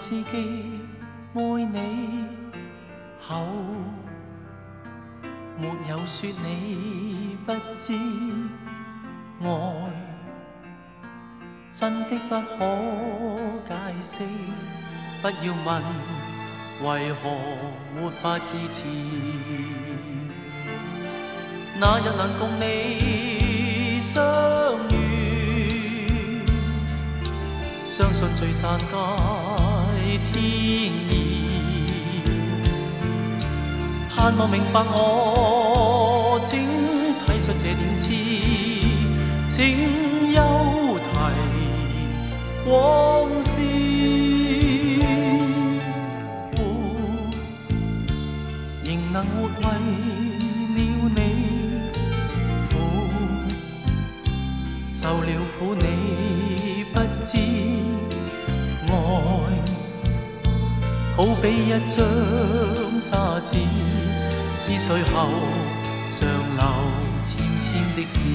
是記愛你後，沒有說你不知愛，真的不可解釋。不要問為何沒法支持，那日能共你相遇，相信聚散皆天意，盼望明白我，請體恤這點痴，請休提往事，仍能活為了你，受了苦你不知愛，好比一張沙紙，撕碎後尚留淺淺的詩。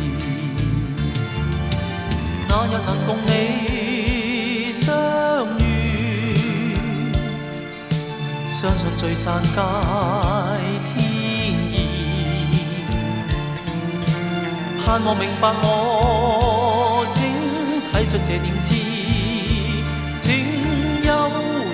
那日能共你相遇，相信聚散皆天意，盼望明白我，請體恤這點痴，請休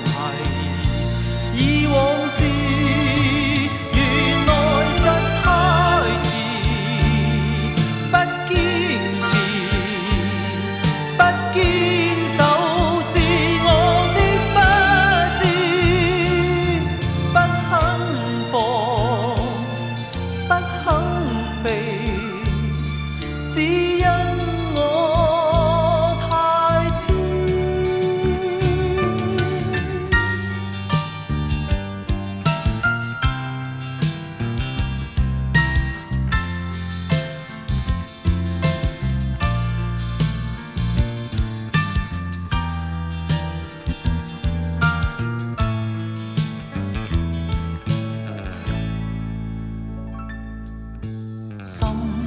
提以往事。原來實太遲，不堅持，不堅守是我的不智，不肯放，不肯避，只因我太痴。心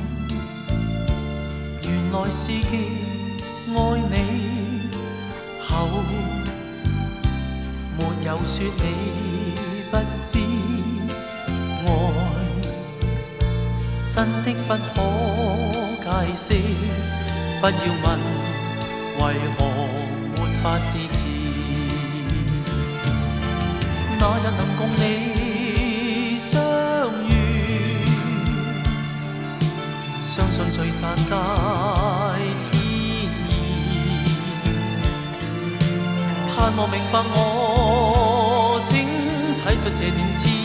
原來是記愛你後，沒有說你不知愛，真的不可解釋。不要問為何沒法支持，那日能共你相遇，相信聚散皆天意，盼望明白我，請體恤這點痴。